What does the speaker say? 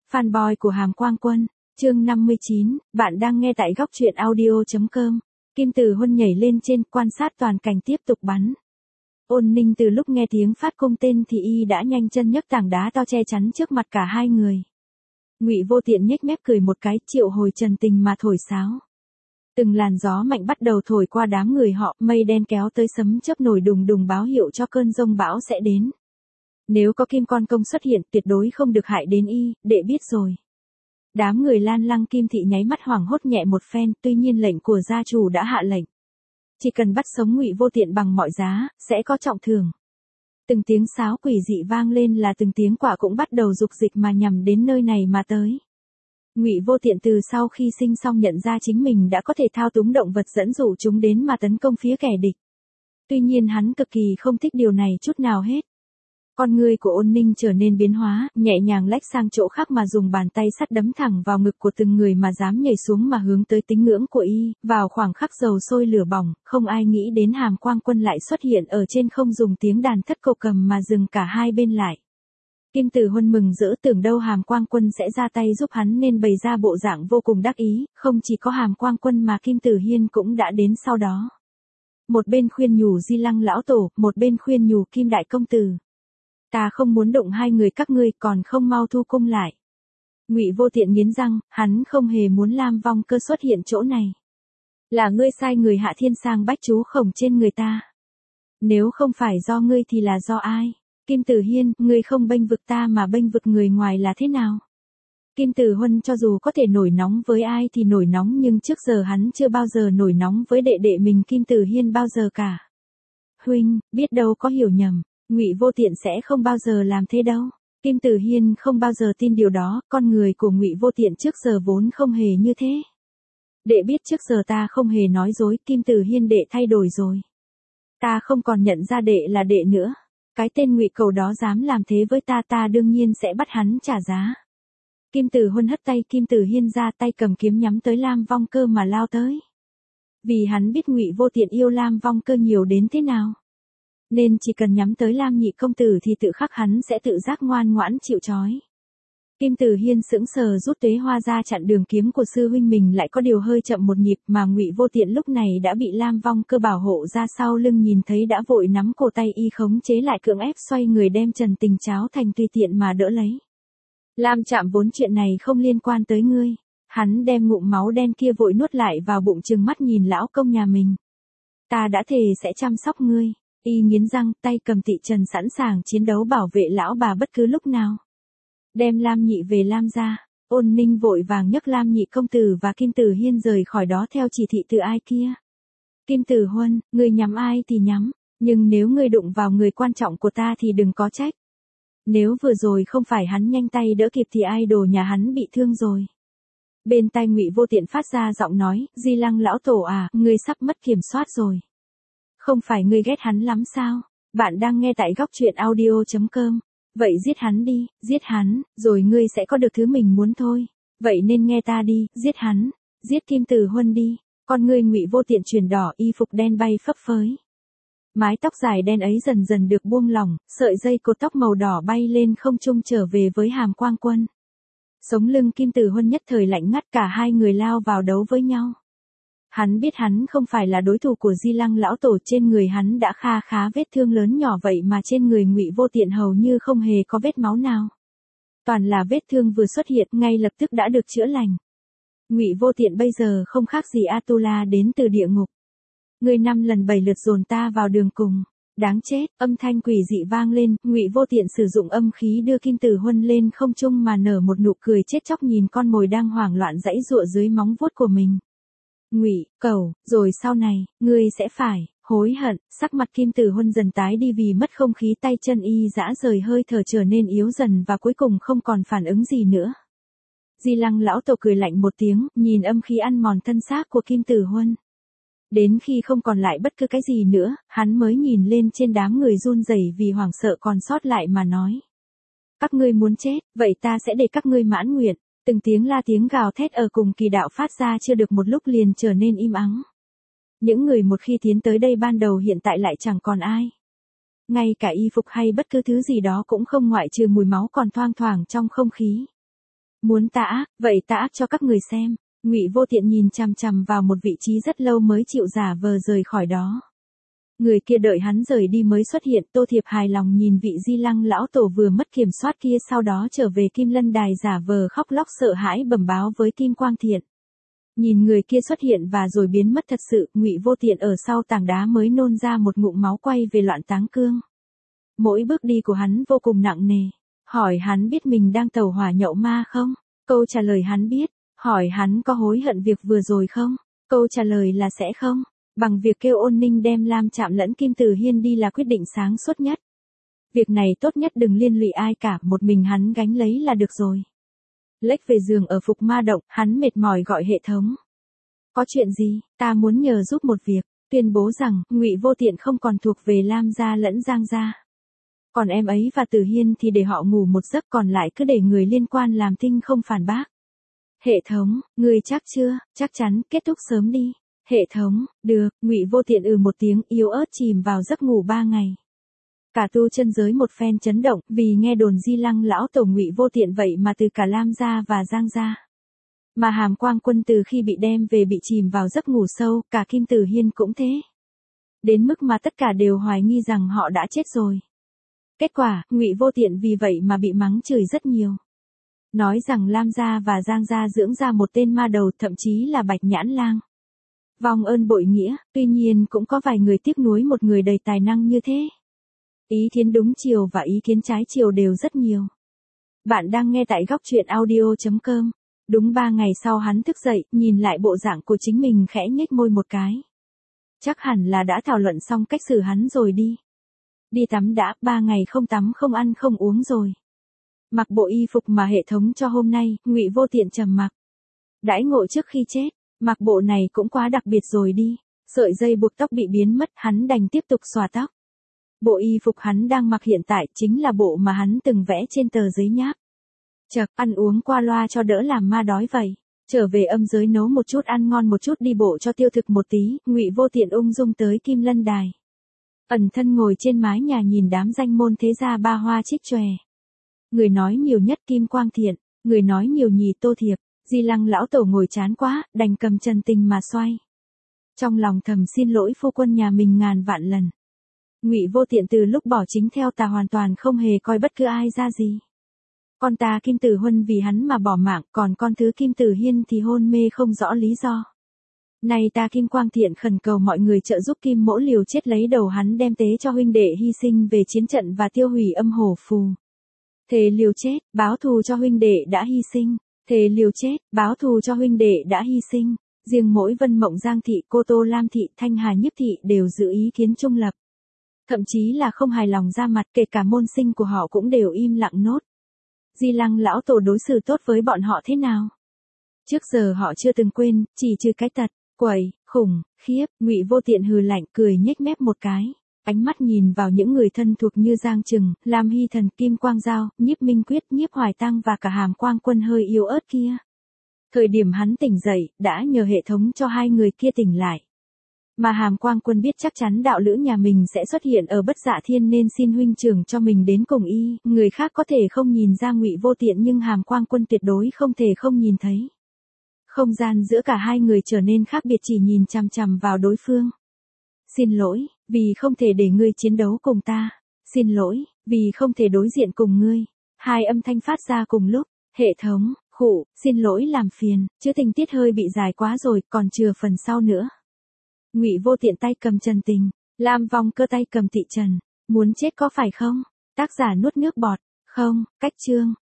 Fanboy của Hàm Quang Quân, chương 59, bạn đang nghe tại góc truyện audio.com. Kim Tử Huân nhảy lên trên, quan sát toàn cảnh tiếp tục bắn. Ôn Ninh từ lúc nghe tiếng phát cung tên thì y đã nhanh chân nhấc tảng đá to che chắn trước mặt cả hai người. Ngụy Vô Tiện nhếch mép cười một cái, triệu hồi Trần Tình mà thổi sáo. Từng làn gió mạnh bắt đầu thổi qua đám người họ, mây đen kéo tới sấm chớp nổi đùng đùng báo hiệu cho cơn giông bão sẽ đến. Nếu có Kim Con Công xuất hiện, tuyệt đối không được hại đến y, đệ biết rồi. Đám người Lan Lăng Kim Thị nháy mắt hoảng hốt nhẹ một phen, tuy nhiên lệnh của gia chủ đã hạ lệnh. Chỉ cần bắt sống Ngụy Vô Tiện bằng mọi giá, sẽ có trọng thưởng. Từng tiếng sáo quỷ dị vang lên là từng tiếng quả cũng bắt đầu dục dịch mà nhằm đến nơi này mà tới. Ngụy Vô Tiện từ sau khi sinh xong nhận ra chính mình đã có thể thao túng động vật dẫn dụ chúng đến mà tấn công phía kẻ địch. Tuy nhiên hắn cực kỳ không thích điều này chút nào hết. Con người của Ôn Ninh trở nên biến hóa, nhẹ nhàng lách sang chỗ khác mà dùng bàn tay sắt đấm thẳng vào ngực của từng người mà dám nhảy xuống mà hướng tới tín ngưỡng của y. Vào khoảng khắc dầu sôi lửa bỏng, không ai nghĩ đến Hàm Quang Quân lại xuất hiện ở trên không dùng tiếng đàn thất cầu cầm mà dừng cả hai bên lại. Kim Tử Huân mừng rỡ, tưởng đâu Hàm Quang Quân sẽ ra tay giúp hắn nên bày ra bộ dạng vô cùng đắc ý, không chỉ có Hàm Quang Quân mà Kim Tử Hiên cũng đã đến sau đó. Một bên khuyên nhủ Di Lăng lão tổ, một bên khuyên nhủ Kim đại công tử. Ta không muốn đụng hai người các ngươi, còn không mau thu cung lại. Ngụy Vô Tiện nghiến răng, hắn không hề muốn Lam Vong Cơ xuất hiện chỗ này. Là ngươi sai người hạ thiên sang bách chú khổng trên người ta. Nếu không phải do ngươi thì là do ai? Kim Tử Hiên, ngươi không bênh vực ta mà bênh vực người ngoài là thế nào? Kim Tử Huân cho dù có thể nổi nóng với ai thì nổi nóng, nhưng trước giờ hắn chưa bao giờ nổi nóng với đệ đệ mình Kim Tử Hiên bao giờ cả. Huynh, biết đâu có hiểu nhầm. Ngụy Vô Tiện sẽ không bao giờ làm thế đâu. Kim Tử Hiên không bao giờ tin điều đó, con người của Ngụy Vô Tiện trước giờ vốn không hề như thế. Đệ biết trước giờ ta không hề nói dối, Kim Tử Hiên đệ thay đổi rồi. Ta không còn nhận ra đệ là đệ nữa. Cái tên Ngụy Cầu đó dám làm thế với ta, ta đương nhiên sẽ bắt hắn trả giá. Kim Tử Huân hất tay Kim Tử Hiên ra, tay cầm kiếm nhắm tới Lam Vong Cơ mà lao tới. Vì hắn biết Ngụy Vô Tiện yêu Lam Vong Cơ nhiều đến thế nào. Nên chỉ cần nhắm tới Lam nhị công tử thì tự khắc hắn sẽ tự giác ngoan ngoãn chịu trói. Kim Tử Hiên sững sờ rút tuế hoa ra chặn đường kiếm của sư huynh mình, lại có điều hơi chậm một nhịp mà Ngụy Vô Tiện lúc này đã bị Lam Vong Cơ bảo hộ ra sau lưng, nhìn thấy đã vội nắm cổ tay y khống chế lại, cưỡng ép xoay người đem Trần Tình cháo thành tùy tiện mà đỡ lấy. Lam Trạm, vốn chuyện này không liên quan tới ngươi. Hắn đem ngụm máu đen kia vội nuốt lại vào bụng, trừng mắt nhìn lão công nhà mình. Ta đã thề sẽ chăm sóc ngươi. Y nghiến răng, tay cầm tị trần sẵn sàng chiến đấu bảo vệ lão bà bất cứ lúc nào. Đem Lam nhị về Lam gia. Ôn Ninh vội vàng nhấc Lam nhị công tử và Kim Tử Hiên rời khỏi đó theo chỉ thị từ ai kia. Kim Tử Huân, ngươi nhắm ai thì nhắm, nhưng nếu ngươi đụng vào người quan trọng của ta thì đừng có trách. Nếu vừa rồi không phải hắn nhanh tay đỡ kịp thì idol nhà hắn bị thương rồi. Bên tai Ngụy Vô Tiện phát ra giọng nói, Di Lăng lão tổ à, ngươi sắp mất kiểm soát rồi. Không phải ngươi ghét hắn lắm sao? Bạn đang nghe tại góc truyện audio.com. Vậy giết hắn đi, giết hắn, rồi ngươi sẽ có được thứ mình muốn thôi. Vậy nên nghe ta đi, giết hắn, giết Kim Tử Huân đi. Con ngươi Ngụy Vô Tiện chuyển đỏ, y phục đen bay phấp phới. Mái tóc dài đen ấy dần dần được buông lỏng, sợi dây cột tóc màu đỏ bay lên không trung trở về với Hàm Quang Quân. Sống lưng Kim Tử Huân nhất thời lạnh ngắt, cả hai người lao vào đấu với nhau. Hắn biết hắn không phải là đối thủ của Di Lăng lão tổ, trên người hắn đã kha khá vết thương lớn nhỏ, vậy mà trên người Ngụy Vô Tiện hầu như không hề có vết máu nào. Toàn là vết thương vừa xuất hiện ngay lập tức đã được chữa lành. Ngụy Vô Tiện bây giờ không khác gì Atula đến từ địa ngục. Ngươi 5 lần 7 lượt dồn ta vào đường cùng. Đáng chết, âm thanh quỷ dị vang lên, Ngụy Vô Tiện sử dụng âm khí đưa Kim Tử Huân lên không trung mà nở một nụ cười chết chóc nhìn con mồi đang hoảng loạn giãy giụa dưới móng vuốt của mình. Ngụy Cầu, rồi sau này, ngươi sẽ phải hối hận. Sắc mặt Kim Tử Huân dần tái đi vì mất không khí, tay chân y rã rời, hơi thở trở nên yếu dần và cuối cùng không còn phản ứng gì nữa. Di Lăng lão tổ cười lạnh một tiếng, nhìn âm khí ăn mòn thân xác của Kim Tử Huân. Đến khi không còn lại bất cứ cái gì nữa, hắn mới nhìn lên trên đám người run rẩy vì hoảng sợ còn sót lại mà nói. Các ngươi muốn chết, vậy ta sẽ để các ngươi mãn nguyện. Từng tiếng la tiếng gào thét ở cùng kỳ đạo phát ra chưa được một lúc liền trở nên im ắng. Những người một khi tiến tới đây ban đầu hiện tại lại chẳng còn ai. Ngay cả y phục hay bất cứ thứ gì đó cũng không, ngoại trừ mùi máu còn thoang thoảng trong không khí. Muốn ta ác, vậy ta ác cho các người xem. Ngụy Vô Tiện nhìn chằm chằm vào một vị trí rất lâu mới chịu giả vờ rời khỏi đó. Người kia đợi hắn rời đi mới xuất hiện. Tô Thiệp hài lòng nhìn vị Di Lăng lão tổ vừa mất kiểm soát kia, sau đó trở về Kim Lân Đài giả vờ khóc lóc sợ hãi bẩm báo với Kim Quang Thiện. Nhìn người kia xuất hiện và rồi biến mất thật sự, Ngụy Vô Tiện ở sau tảng đá mới nôn ra một ngụm máu, quay về Loạn Táng Cương. Mỗi bước đi của hắn vô cùng nặng nề. Hỏi hắn biết mình đang tẩu hỏa nhậu ma không? Câu trả lời hắn biết. Hỏi hắn có hối hận việc vừa rồi không? Câu trả lời là sẽ không. Bằng việc kêu Ôn Ninh đem Lam Trạm lẫn Kim Từ Hiên đi là quyết định sáng suốt nhất. Việc này tốt nhất đừng liên lụy ai cả, một mình hắn gánh lấy là được rồi. Lếch về giường ở Phục Ma Động, hắn mệt mỏi gọi hệ thống. Có chuyện gì? Ta muốn nhờ giúp một việc. Tuyên bố rằng, Ngụy Vô Tiện không còn thuộc về Lam gia lẫn Giang gia. Còn em ấy và Từ Hiên thì để họ ngủ một giấc, còn lại cứ để người liên quan làm thinh không phản bác. Hệ thống, người chắc chưa? Chắc chắn, kết thúc sớm đi. Hệ thống, được. Ngụy Vô Tiện một tiếng yếu ớt chìm vào giấc ngủ 3 ngày. Cả tu chân giới một phen chấn động, vì nghe đồn Di Lăng lão tổ Ngụy Vô Tiện vậy mà từ cả Lam gia và Giang gia. Mà Hàm Quang Quân từ khi bị đem về bị chìm vào giấc ngủ sâu, cả Kim Từ Hiên cũng thế. Đến mức mà tất cả đều hoài nghi rằng họ đã chết rồi. Kết quả, Ngụy Vô Tiện vì vậy mà bị mắng chửi rất nhiều. Nói rằng Lam gia và Giang gia dưỡng ra một tên ma đầu, thậm chí là Bạch Nhãn Lang. Vong ơn bội nghĩa, tuy nhiên cũng có vài người tiếc nuối một người đầy tài năng như thế. Ý kiến đúng chiều và ý kiến trái chiều đều rất nhiều. Bạn đang nghe tại góc truyện audio.com. Đúng 3 ngày sau hắn thức dậy, nhìn lại bộ dạng của chính mình khẽ nhếch môi một cái. Chắc hẳn là đã thảo luận xong cách xử hắn rồi đi. Đi tắm đã, 3 ngày không tắm không ăn không uống rồi. Mặc bộ y phục mà hệ thống cho hôm nay, Ngụy Vô Tiện trầm mặc. Đãi ngộ trước khi chết, mặc bộ này cũng quá đặc biệt rồi đi. Sợi dây buộc tóc bị biến mất, hắn đành tiếp tục xòa tóc. Bộ y phục hắn đang mặc hiện tại chính là bộ mà hắn từng vẽ trên tờ giấy nháp. Chậc, ăn uống qua loa cho đỡ làm ma đói vậy. Trở về âm giới nấu một chút ăn ngon một chút, đi bộ cho tiêu thực một tí, Ngụy Vô Tiện ung dung tới Kim Lân Đài. Ẩn thân ngồi trên mái nhà nhìn đám danh môn thế gia ba hoa trích chòe. Người nói nhiều nhất Kim Quang Thiện, người nói nhiều nhì Tô Thiệp. Di Lăng lão tổ ngồi chán quá, đành cầm chân tình mà xoay. Trong lòng thầm xin lỗi phu quân nhà mình ngàn vạn lần. Ngụy Vô Tiện từ lúc bỏ chính theo ta hoàn toàn không hề coi bất cứ ai ra gì. Con ta Kim Tử Huân vì hắn mà bỏ mạng, còn con thứ Kim Tử Hiên thì hôn mê không rõ lý do. Nay ta Kim Quang Thiện khẩn cầu mọi người trợ giúp Kim Mỗ liều chết lấy đầu hắn đem tế cho huynh đệ hy sinh về chiến trận và tiêu hủy âm hổ phù. Thề liều chết, báo thù cho huynh đệ đã hy sinh. Thề liều chết, báo thù cho huynh đệ đã hy sinh. Riêng mỗi Vân Mộng Giang thị, Cô Tô Lam thị, Thanh Hà Nhiếp thị đều giữ ý kiến trung lập. Thậm chí là không hài lòng ra mặt, kể cả môn sinh của họ cũng đều im lặng nốt. Di Lăng lão tổ đối xử tốt với bọn họ thế nào? Trước giờ họ chưa từng quên, chỉ trừ cái tật, quẩy, khủng, khiếp. Ngụy Vô Tiện hừ lạnh cười nhếch mép một cái. Ánh mắt nhìn vào những người thân thuộc như Giang Trừng, Lam Hy Thần, Kim Quang Giao, Nhiếp Minh Quyết, Nhiếp Hoài Tăng và cả Hàm Quang Quân hơi yếu ớt kia. Thời điểm hắn tỉnh dậy, đã nhờ hệ thống cho hai người kia tỉnh lại. Mà Hàm Quang Quân biết chắc chắn đạo lữ nhà mình sẽ xuất hiện ở Bất Dạ Thiên nên xin huynh trưởng cho mình đến cùng y. Người khác có thể không nhìn ra Ngụy Vô Tiện nhưng Hàm Quang Quân tuyệt đối không thể không nhìn thấy. Không gian giữa cả hai người trở nên khác biệt, chỉ nhìn chằm chằm vào đối phương. Xin lỗi, vì không thể để ngươi chiến đấu cùng ta. Xin lỗi, vì không thể đối diện cùng ngươi. Hai âm thanh phát ra cùng lúc. Hệ thống, khụ, xin lỗi làm phiền, chứ tình tiết hơi bị dài quá rồi, còn chừa phần sau nữa. Ngụy Vô Tiện tay cầm Trần Tình, Lam Vong Cơ tay cầm Thị Trần. Muốn chết có phải không? Tác giả nuốt nước bọt. Không, cách chương.